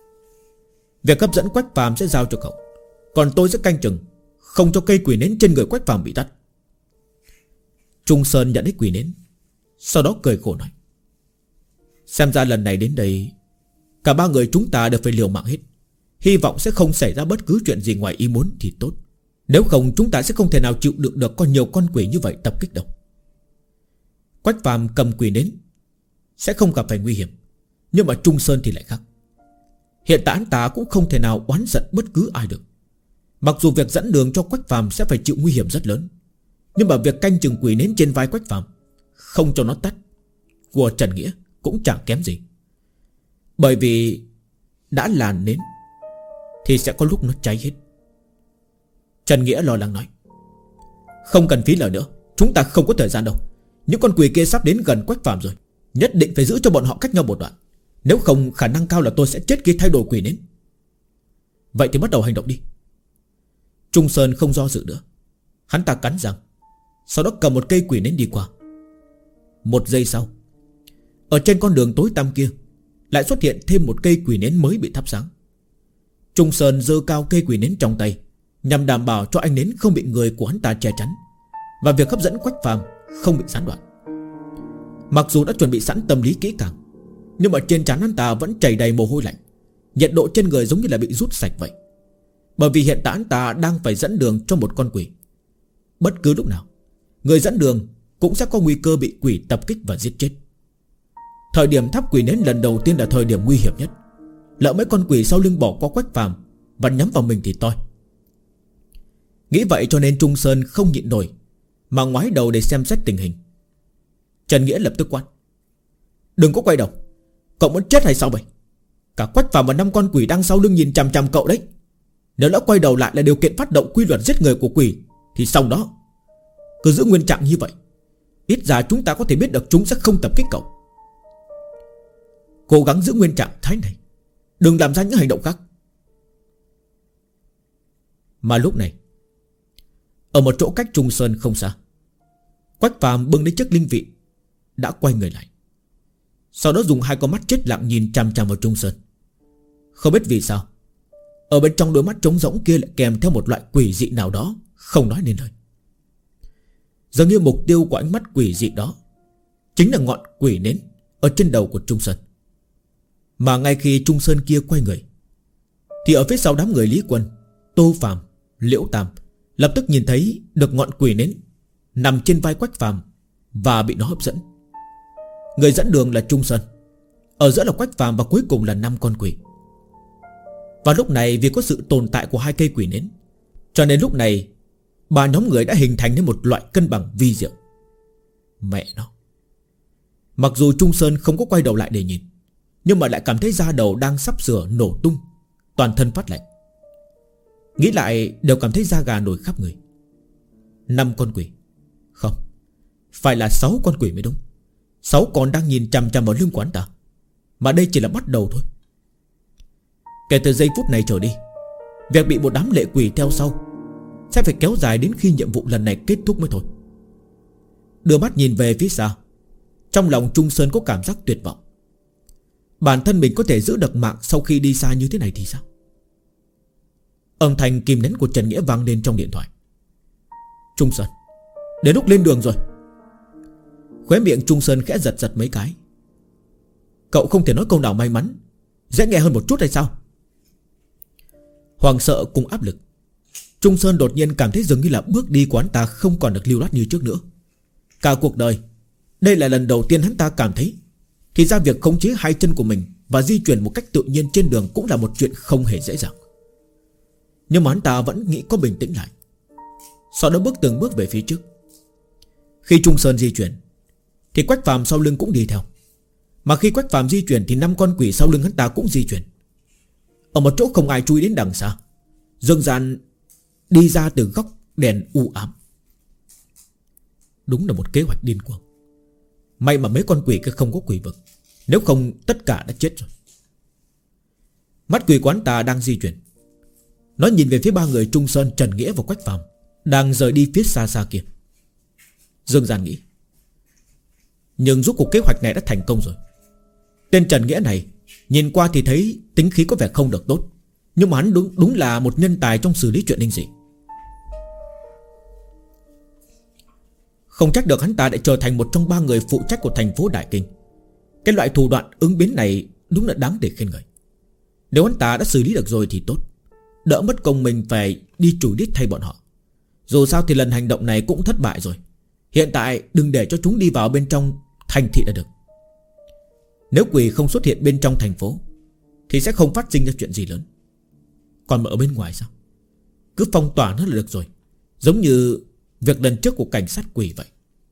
Việc hấp dẫn Quách Phàm sẽ giao cho cậu, còn tôi sẽ canh chừng không cho cây quỷ nến trên người Quách Phàm bị tắt. Trung Sơn nhận lấy quỷ nến, sau đó cười khổ nói. Xem ra lần này đến đây cả 3 người chúng ta đều phải liều mạng hết. Hy vọng sẽ không xảy ra bất cứ chuyện gì ngoài ý muốn thì tốt. Nếu không chúng ta sẽ không thể nào chịu đựng được có nhiều con quỷ như vậy tập kích đâu. Quách Phàm cầm quỷ nến sẽ không gặp phải nguy hiểm, nhưng mà Trung Sơn thì lại khác. Hiện tại anh ta cũng không thể nào oán giận bất cứ ai được. Mặc dù việc dẫn đường cho Quách Phàm sẽ phải chịu nguy hiểm rất lớn, nhưng mà việc canh chừng quỷ nến trên vai Quách Phàm, không cho nó tắt, của Trần Nghĩa cũng chẳng kém gì. Bởi vì đã là nến thì sẽ có lúc nó cháy hết. Trần Nghĩa lo lắng nói. Không cần phí lời nữa, chúng ta không có thời gian đâu. Những con quỷ kia sắp đến gần Quách Phàm rồi, nhất định phải giữ cho bọn họ cách nhau một đoạn. Nếu không khả năng cao là tôi sẽ chết khi thay đổi quỷ nến. Vậy thì bắt đầu hành động đi. Trung Sơn không do dự nữa, hắn ta cắn răng, sau đó cầm một cây quỷ nến đi qua, Một giây sau, ở trên con đường tối tăm kia lại xuất hiện thêm một cây quỷ nến mới bị thắp sáng. Trung Sơn giơ cao cây quỷ nến trong tay, nhằm đảm bảo cho ánh nến không bị người của hắn ta che chắn, và việc hấp dẫn Quách Phàm không bị gián đoạn. Mặc dù đã chuẩn bị sẵn tâm lý kỹ càng, nhưng mà trên trán hắn ta vẫn chảy đầy mồ hôi lạnh. Nhiệt độ trên người giống như là bị rút sạch vậy. Bởi vì hiện tại hắn ta đang phải dẫn đường cho một con quỷ. Bất cứ lúc nào, người dẫn đường cũng sẽ có nguy cơ bị quỷ tập kích và giết chết. Thời điểm thắp quỷ nến lần đầu tiên là thời điểm nguy hiểm nhất. Lỡ mấy con quỷ sau lưng bỏ qua Quách Phàm và nhắm vào mình thì toi. Nghĩ vậy cho nên Trung Sơn không nhịn nổi mà ngoái đầu để xem xét tình hình. Trần Nghĩa lập tức quát: đừng có quay đầu, cậu muốn chết hay sao vậy? Cả Quách Phàm và 5 con quỷ đang sau lưng nhìn chằm chằm cậu đấy. Nếu đã quay đầu lại là điều kiện phát động quy luật giết người của quỷ thì sau đó cứ giữ nguyên trạng như vậy, ít ra chúng ta có thể biết được chúng sẽ không tập kích cậu. Cố gắng giữ nguyên trạng thái này, đừng làm ra những hành động khác. Mà lúc này, ở một chỗ cách Trung Sơn không xa, Quách Phàm bưng lấy chiếc linh vị đã quay người lại, sau đó dùng 2 con mắt chết lặng nhìn chằm chằm vào Trung Sơn. Không biết vì sao, ở bên trong đôi mắt trống rỗng kia lại kèm theo một loại quỷ dị nào đó không nói nên lời. Dường như mục tiêu của ánh mắt quỷ dị đó chính là ngọn quỷ nến ở trên đầu của Trung Sơn. Mà ngay khi Trung Sơn kia quay người, thì ở phía sau đám người Lý Quân, Tô Phàm, Liễu Tam lập tức nhìn thấy được ngọn quỷ nến nằm trên vai Quách Phàm và bị nó hấp dẫn. Người dẫn đường là Trung Sơn, ở giữa là Quách Phàm và cuối cùng là 5 con quỷ. Và lúc này vì có sự tồn tại của 2 cây quỷ nến, cho nên lúc này 3 nhóm người đã hình thành nên một loại cân bằng vi diệu. Mẹ nó, mặc dù Trung Sơn không có quay đầu lại để nhìn, nhưng mà lại cảm thấy da đầu đang sắp sửa nổ tung, toàn thân phát lạnh. Nghĩ lại đều cảm thấy da gà nổi khắp người. 5 con quỷ, không, phải là 6 con quỷ mới đúng. 6 con đang nhìn chằm chằm vào lưng quán ta. Mà đây chỉ là bắt đầu thôi. Kể từ giây phút này trở đi, việc bị một đám lệ quỷ theo sau sẽ phải kéo dài đến khi nhiệm vụ lần này kết thúc mới thôi. Đưa mắt nhìn về phía xa, trong lòng Trung Sơn có cảm giác tuyệt vọng. Bản thân mình có thể giữ được mạng sau khi đi xa như thế này thì sao? Âm thanh kìm nén của Trần Nghĩa vang lên trong điện thoại. Trung Sơn, đến lúc lên đường rồi. Khóe miệng Trung Sơn khẽ giật giật mấy cái. Cậu không thể nói câu nào may mắn dễ nghe hơn một chút hay sao? Hoàng sợ cùng áp lực, Trung Sơn đột nhiên cảm thấy dường như là bước đi của hắn ta không còn được lưu loát như trước nữa. Cả cuộc đời, đây là lần đầu tiên hắn ta cảm thấy thì ra việc khống chế 2 chân của mình và di chuyển một cách tự nhiên trên đường cũng là một chuyện không hề dễ dàng. Nhưng mà hắn ta vẫn nghĩ có bình tĩnh lại, sau đó bước từng bước về phía trước. Khi Trung Sơn di chuyển thì Quách Phàm sau lưng cũng đi theo. Mà khi Quách Phàm di chuyển thì 5 con quỷ sau lưng hắn ta cũng di chuyển. Ở một chỗ không ai chú ý đến đằng xa, Dương Gian đi ra từ góc đèn u ám. Đúng là một kế hoạch điên cuồng. May mà mấy con quỷ kia không có quỷ vực, nếu không tất cả đã chết rồi. Mắt quỷ quán ta đang di chuyển. Nó nhìn về phía 3 người Trung Sơn, Trần Nghĩa và Quách Phàm đang rời đi phía xa xa kia. Dương Gian nghĩ, nhưng rốt cuộc kế hoạch này đã thành công rồi. Tên Trần Nghĩa này nhìn qua thì thấy tính khí có vẻ không được tốt, nhưng mà hắn đúng là một nhân tài trong xử lý chuyện linh dị. Không trách được hắn ta đã trở thành một trong 3 người phụ trách của thành phố Đại Kinh. Cái loại thủ đoạn ứng biến này đúng là đáng để khen ngợi. Nếu hắn ta đã xử lý được rồi thì tốt, đỡ mất công mình phải đi chùi đít thay bọn họ. Dù sao thì lần hành động này cũng thất bại rồi. Hiện tại đừng để cho chúng đi vào bên trong thành thị là được. Nếu quỷ không xuất hiện bên trong thành phố thì sẽ không phát sinh ra chuyện gì lớn. Còn mà ở bên ngoài sao? Cứ phong tỏa nó là được rồi. Giống như việc lần trước của cảnh sát quỷ vậy.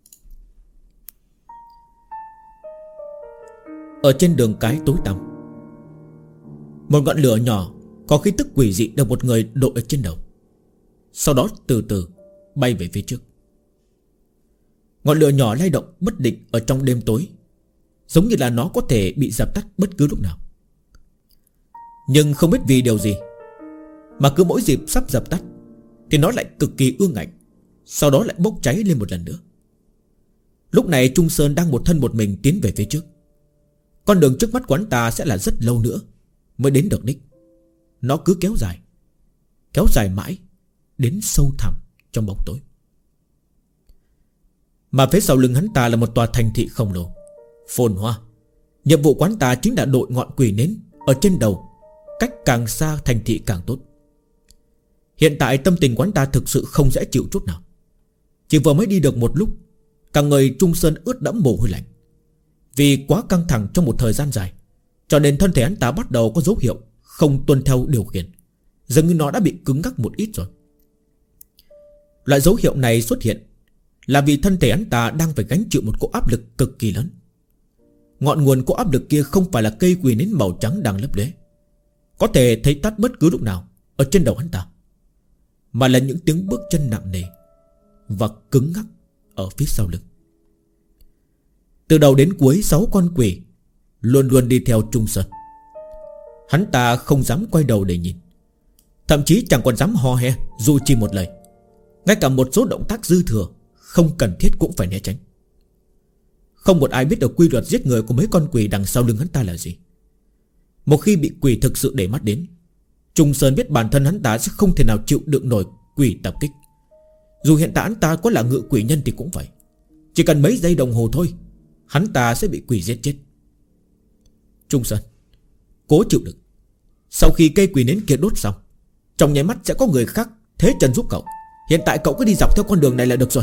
Ở trên đường cái tối tăm, một ngọn lửa nhỏ có khí tức quỷ dị được một người đội ở trên đầu, sau đó từ từ bay về phía trước. Ngọn lửa nhỏ lay động bất định ở trong đêm tối, giống như là nó có thể bị dập tắt bất cứ lúc nào. Nhưng không biết vì điều gì mà cứ mỗi dịp sắp dập tắt thì nó lại cực kỳ ương ngạnh, sau đó lại bốc cháy lên một lần nữa. Lúc này Trung Sơn đang một thân một mình tiến về phía trước. Con đường trước mắt của hắn ta sẽ là rất lâu nữa mới đến được đích. Nó cứ kéo dài mãi đến sâu thẳm trong bóng tối. Mà phía sau lưng hắn ta là một tòa thành thị khổng lồ phồn hoa. Nhiệm vụ quán ta chính là đội ngọn quỷ nến ở trên đầu, cách càng xa thành thị càng tốt. Hiện tại tâm tình quán ta thực sự không dễ chịu chút nào. Chỉ vừa mới đi được một lúc, cả người Trung Sơn ướt đẫm mồ hôi lạnh. Vì quá căng thẳng trong một thời gian dài, cho nên thân thể hắn ta bắt đầu có dấu hiệu không tuân theo điều khiển. Dường như nó đã bị cứng ngắc một ít rồi. Loại dấu hiệu này xuất hiện là vì thân thể hắn ta đang phải gánh chịu một cỗ áp lực cực kỳ lớn. Ngọn nguồn cỗ áp lực kia không phải là cây quỷ nến màu trắng đang lấp lóe, có thể thấy tắt bất cứ lúc nào ở trên đầu hắn ta, mà là những tiếng bước chân nặng nề và cứng ngắc ở phía sau lưng. Từ đầu đến cuối 6 con quỷ luôn luôn đi theo Trung Sơn. Hắn ta không dám quay đầu để nhìn, thậm chí chẳng còn dám ho he dù chỉ một lời. Ngay cả một số động tác dư thừa không cần thiết cũng phải né tránh. Không một ai biết được quy luật giết người của mấy con quỷ đằng sau lưng hắn ta là gì. Một khi bị quỷ thực sự để mắt đến, Trung Sơn biết bản thân hắn ta sẽ không thể nào chịu đựng nổi quỷ tập kích. Dù hiện tại hắn ta có là ngự quỷ nhân thì cũng vậy. Chỉ cần mấy giây đồng hồ thôi, hắn ta sẽ bị quỷ giết chết. Trung Sơn, cố chịu đựng. Sau khi cây quỷ nến kia đốt xong, trong nháy mắt sẽ có người khác thế chân giúp cậu. Hiện tại cậu cứ đi dọc theo con đường này là được rồi.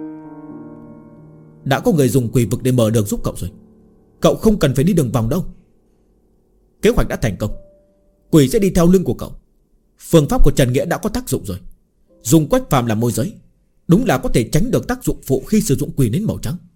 Đã có người dùng quỷ vực để mở đường giúp cậu rồi, cậu không cần phải đi đường vòng đâu. Kế hoạch đã thành công. Quỷ sẽ đi theo lưng của cậu. Phương pháp của Trần Nghĩa đã có tác dụng rồi. Dùng Quách Phàm làm môi giới, đúng là có thể tránh được tác dụng phụ khi sử dụng quỷ nến màu trắng.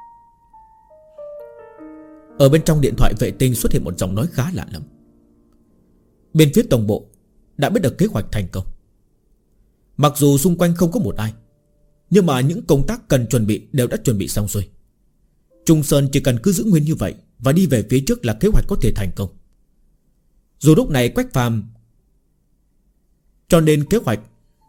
Ở bên trong điện thoại vệ tinh xuất hiện một giọng nói khá lạ lắm. Bên phía tổng bộ đã biết được kế hoạch thành công. Mặc dù xung quanh không có một ai, nhưng mà những công tác cần chuẩn bị đều đã chuẩn bị xong rồi. Trung Sơn chỉ cần cứ giữ nguyên như vậy và đi về phía trước là kế hoạch có thể thành công. Dù lúc này Quách Phàm cho nên kế hoạch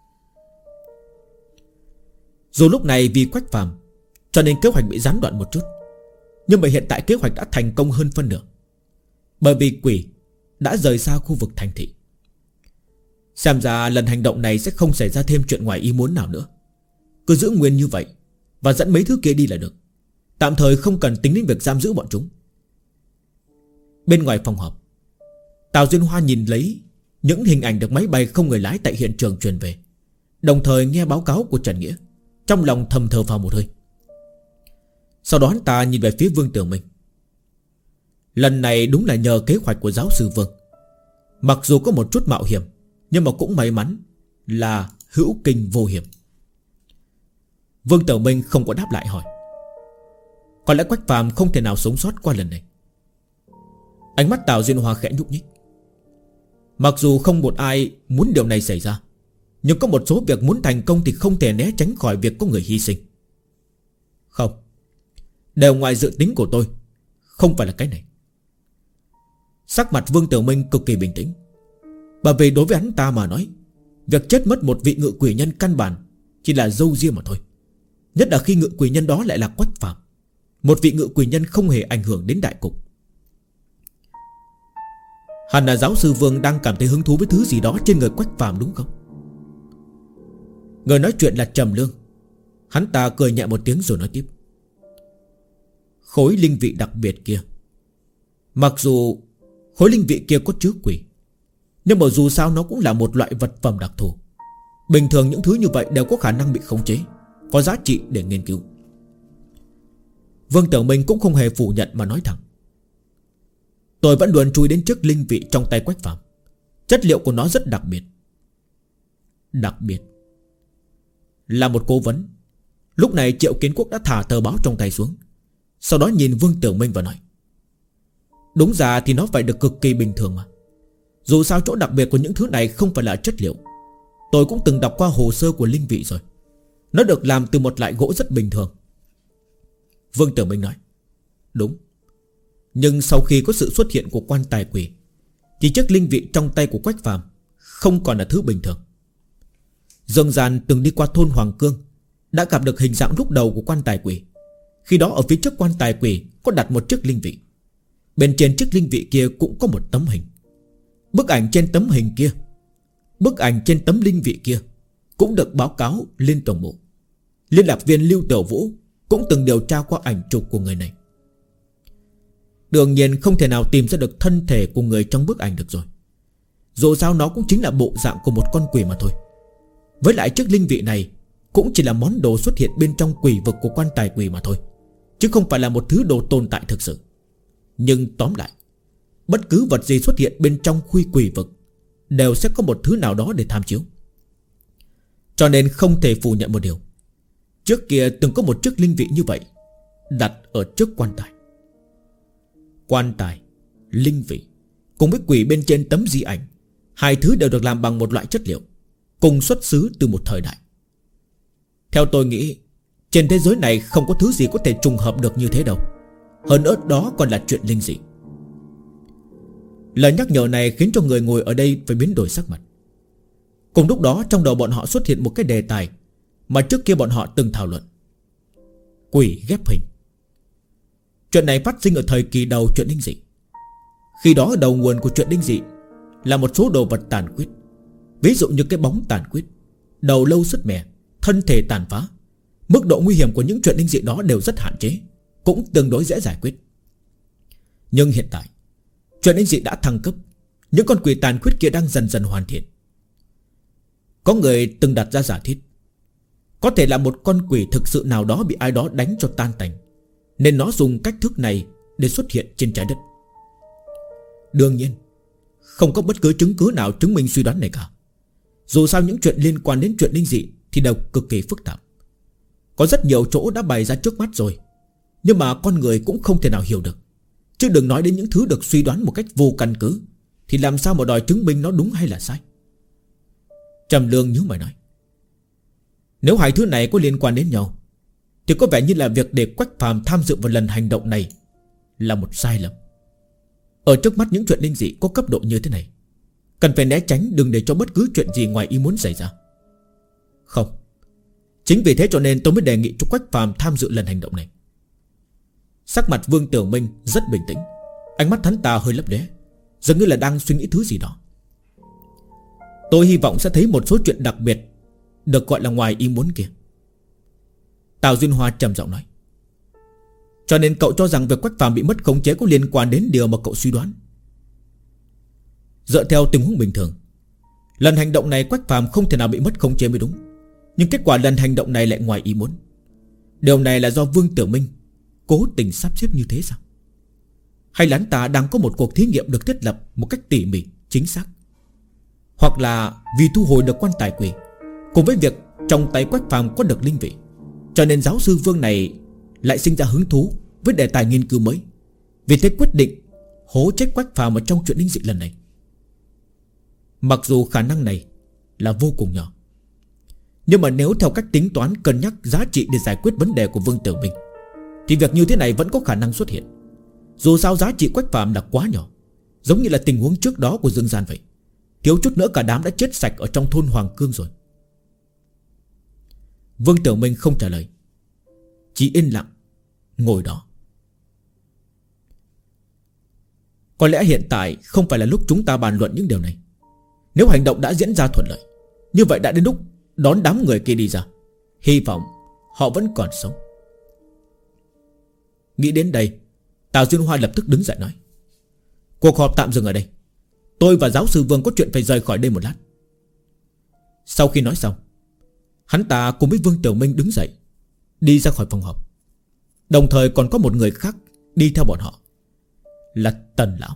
Dù lúc này vì Quách Phàm cho nên kế hoạch bị gián đoạn một chút, nhưng mà hiện tại kế hoạch đã thành công hơn phân nửa, bởi vì quỷ đã rời xa khu vực thành thị. Xem ra lần hành động này sẽ không xảy ra thêm chuyện ngoài ý muốn nào nữa. Cứ giữ nguyên như vậy và dẫn mấy thứ kia đi là được. Tạm thời không cần tính đến việc giam giữ bọn chúng. Bên ngoài phòng họp, Tào Duyên Hoa nhìn lấy những hình ảnh được máy bay không người lái tại hiện trường truyền về, đồng thời nghe báo cáo của Trần Nghĩa, trong lòng thầm thở vào một hơi. Sau đó hắn ta nhìn về phía Vương Tiểu Minh. Lần này đúng là nhờ kế hoạch của giáo sư Vương. Mặc dù có một chút mạo hiểm, nhưng mà cũng may mắn là hữu kinh vô hiểm. Vương Tiểu Minh không có đáp lại hỏi: có lẽ Quách Phàm không thể nào sống sót qua lần này. Ánh mắt Tào Duyên Hoa khẽ nhúc nhích. Mặc dù không một ai muốn điều này xảy ra, nhưng có một số việc muốn thành công thì không thể né tránh khỏi việc có người hy sinh. Không, đều ngoài dự tính của tôi, không phải là cái này. Sắc mặt Vương Tiểu Minh cực kỳ bình tĩnh, bởi vì đối với hắn ta mà nói, việc chết mất một vị ngự quỷ nhân căn bản chỉ là dâu ria mà thôi. Nhất là khi ngự quỷ nhân đó lại là Quách Phàm, một vị ngự quỷ nhân không hề ảnh hưởng đến đại cục. Hẳn là giáo sư Vương đang cảm thấy hứng thú với thứ gì đó trên người Quách Phàm đúng không? Người nói chuyện là Trầm Lương. Hắn ta cười nhẹ một tiếng rồi nói tiếp: khối linh vị đặc biệt kia, mặc dù khối linh vị kia có chứa quỷ, nhưng mà dù sao nó cũng là một loại vật phẩm đặc thù. Bình thường những thứ như vậy đều có khả năng bị khống chế, có giá trị để nghiên cứu. Vương Tiểu Minh cũng không hề phủ nhận mà nói thẳng: tôi vẫn luôn chui đến trước linh vị trong tay Quách Phàm. Chất liệu của nó rất đặc biệt. Đặc biệt là một cố vấn. Lúc này Triệu Kiến Quốc đã thả tờ báo trong tay xuống, sau đó nhìn Vương Tiểu Minh và nói: đúng ra thì nó phải được cực kỳ bình thường mà. Dù sao chỗ đặc biệt của những thứ này không phải là chất liệu. Tôi cũng từng đọc qua hồ sơ của linh vị rồi. Nó được làm từ một loại gỗ rất bình thường. Vương Tiểu Minh nói: đúng. Nhưng sau khi có sự xuất hiện của quan tài quỷ, thì chiếc linh vị trong tay của Quách Phàm không còn là thứ bình thường. Dương Gian từng đi qua thôn Hoàng Cương, đã gặp được hình dạng lúc đầu của quan tài quỷ. Khi đó ở phía trước quan tài quỷ có đặt một chiếc linh vị. Bên trên chiếc linh vị kia cũng có một tấm hình. Bức ảnh trên tấm hình kia, bức ảnh trên tấm linh vị kia cũng được báo cáo lên tổng bộ. Liên lạc viên Lưu Tiểu Vũ cũng từng điều tra qua ảnh chụp của người này. Đương nhiên không thể nào tìm ra được thân thể của người trong bức ảnh được rồi. Dù sao nó cũng chính là bộ dạng của một con quỷ mà thôi. Với lại chiếc linh vị này cũng chỉ là món đồ xuất hiện bên trong quỷ vực của quan tài quỷ mà thôi, chứ không phải là một thứ đồ tồn tại thực sự. Nhưng tóm lại, bất cứ vật gì xuất hiện bên trong khuy quỷ vực đều sẽ có một thứ nào đó để tham chiếu. Cho nên không thể phủ nhận một điều: trước kia từng có một chiếc linh vị như vậy đặt ở trước quan tài. Quan tài, linh vị cùng với quỷ bên trên tấm di ảnh, hai thứ đều được làm bằng một loại chất liệu cùng xuất xứ từ một thời đại. Theo tôi nghĩ, trên thế giới này không có thứ gì có thể trùng hợp được như thế đâu. Hơn nữa đó còn là chuyện linh dị. Lời nhắc nhở này khiến cho người ngồi ở đây phải biến đổi sắc mặt. Cùng lúc đó trong đầu bọn họ xuất hiện một cái đề tài mà trước kia bọn họ từng thảo luận: quỷ ghép hình. Chuyện này phát sinh ở thời kỳ đầu chuyện linh dị. Khi đó đầu nguồn của chuyện linh dị là một số đồ vật tàn khuyết. Ví dụ như cái bóng tàn khuyết, đầu lâu sứt mẻ, thân thể tàn phá. Mức độ nguy hiểm của những chuyện linh dị đó đều rất hạn chế, cũng tương đối dễ giải quyết. Nhưng hiện tại chuyện linh dị đã thăng cấp. Những con quỷ tàn khuyết kia đang dần dần hoàn thiện. Có người từng đặt ra giả thiết có thể là một con quỷ thực sự nào đó bị ai đó đánh cho tan tành, nên nó dùng cách thức này để xuất hiện trên trái đất. Đương nhiên không có bất cứ chứng cứ nào chứng minh suy đoán này cả. Dù sao những chuyện liên quan đến chuyện linh dị thì đều cực kỳ phức tạp. Có rất nhiều chỗ đã bày ra trước mắt rồi, nhưng mà con người cũng không thể nào hiểu được. Chứ đừng nói đến những thứ được suy đoán một cách vô căn cứ, thì làm sao mà đòi chứng minh nó đúng hay là sai. Trầm Lương nhíu mày nói: nếu hai thứ này có liên quan đến nhau thì có vẻ như là việc để Quách Phàm tham dự vào lần hành động này là một sai lầm. Ở trước mắt những chuyện linh dị có cấp độ như thế này, cần phải né tránh, đừng để cho bất cứ chuyện gì ngoài ý muốn xảy ra. Không, chính vì thế cho nên tôi mới đề nghị cho Quách Phàm tham dự lần hành động này. Sắc mặt Vương Tiểu Minh rất bình tĩnh, ánh mắt hắn ta hơi lấp lóe, dường như là đang suy nghĩ thứ gì đó. Tôi hy vọng sẽ thấy một số chuyện đặc biệt được gọi là ngoài ý muốn kia. Tào Duyên Hoa trầm giọng nói: cho nên cậu cho rằng việc Quách Phàm bị mất khống chế có liên quan đến điều mà cậu suy đoán? Dựa theo tình huống bình thường, lần hành động này Quách Phàm không thể nào bị mất khống chế mới đúng. Nhưng kết quả lần hành động này lại ngoài ý muốn. Điều này là do Vương Tiểu Minh cố tình sắp xếp như thế sao? Hay là hắn ta đang có một cuộc thí nghiệm được thiết lập một cách tỉ mỉ, chính xác? Hoặc là vì thu hồi được quan tài quỷ, cùng với việc trong tay Quách Phàm có được linh vị, cho nên giáo sư Vương này lại sinh ra hứng thú với đề tài nghiên cứu mới, vì thế quyết định hố chết Quách Phàm ở trong chuyện linh dị lần này. Mặc dù khả năng này là vô cùng nhỏ, nhưng mà nếu theo cách tính toán cân nhắc giá trị để giải quyết vấn đề của Vương Tiểu Minh, thì việc như thế này vẫn có khả năng xuất hiện. Dù sao giá trị Quách Phàm là quá nhỏ, giống như là tình huống trước đó của Dương Gian vậy. Thiếu chút nữa cả đám đã chết sạch ở trong thôn Hoàng Cương rồi. Vương Tiểu Minh không trả lời, chỉ yên lặng ngồi đó. Có lẽ hiện tại không phải là lúc chúng ta bàn luận những điều này. Nếu hành động đã diễn ra thuận lợi, như vậy đã đến lúc đón đám người kia đi ra. Hy vọng họ vẫn còn sống. Nghĩ đến đây, Tào Duyên Hoa lập tức đứng dậy nói: cuộc họp tạm dừng ở đây. Tôi và giáo sư Vương có chuyện phải rời khỏi đây một lát. Sau khi nói xong, hắn ta cùng với Vương Tiểu Minh đứng dậy, đi ra khỏi phòng họp. Đồng thời còn có một người khác đi theo bọn họ, là Tần Lão.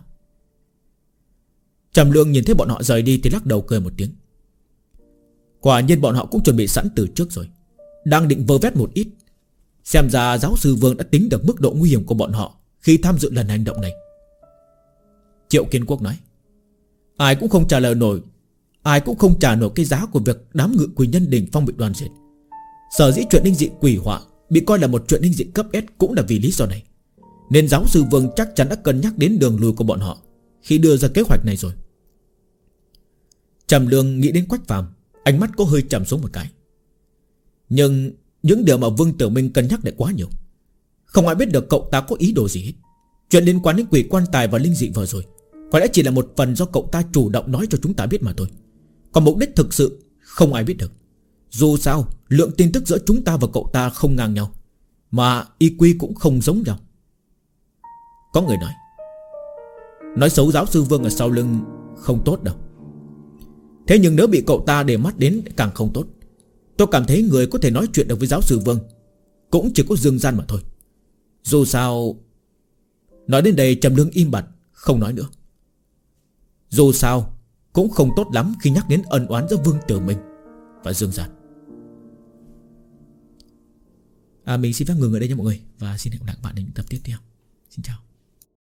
Trầm Lương nhìn thấy bọn họ rời đi thì lắc đầu cười một tiếng. Quả nhiên bọn họ cũng chuẩn bị sẵn từ trước rồi, đang định vơ vét một ít. Xem ra giáo sư Vương đã tính được mức độ nguy hiểm của bọn họ khi tham dự lần hành động này. Triệu Kiến Quốc nói: ai cũng không trả nổi cái giá của việc đám ngự quỷ nhân Đình Phong bị đoàn diệt. Sở dĩ chuyện linh dị quỷ họa bị coi là một chuyện linh dị cấp S cũng là vì lý do này, nên giáo sư Vương chắc chắn đã cân nhắc đến đường lùi của bọn họ khi đưa ra kế hoạch này rồi. Trầm Lương nghĩ đến Quách Phàm, ánh mắt có hơi trầm xuống một cái. Nhưng những điều mà Vương Tiểu Minh cân nhắc lại quá nhiều. Không ai biết được cậu ta có ý đồ gì hết. Chuyện liên quan đến quỷ quan tài và linh dị vừa rồi có lẽ chỉ là một phần do cậu ta chủ động nói cho chúng ta biết mà thôi. Còn mục đích thực sự không ai biết được. Dù sao lượng tin tức giữa chúng ta và cậu ta không ngang nhau, mà IQ cũng không giống nhau. Có người nói xấu giáo sư Vương ở sau lưng không tốt đâu. Thế nhưng nếu bị cậu ta để mắt đến càng không tốt. Tôi cảm thấy người có thể nói chuyện được với giáo sư Vương cũng chỉ có Dương Gian mà thôi. Dù sao. Nói đến đây Trầm Lương im bặt không nói nữa. Dù sao cũng không tốt lắm khi nhắc đến ân oán giữa Vương Tử Minh và Dương Gian. Mình xin phép ngừng ở đây nha mọi người, và xin hẹn gặp lại các bạn đến những tập tiếp theo. Xin chào.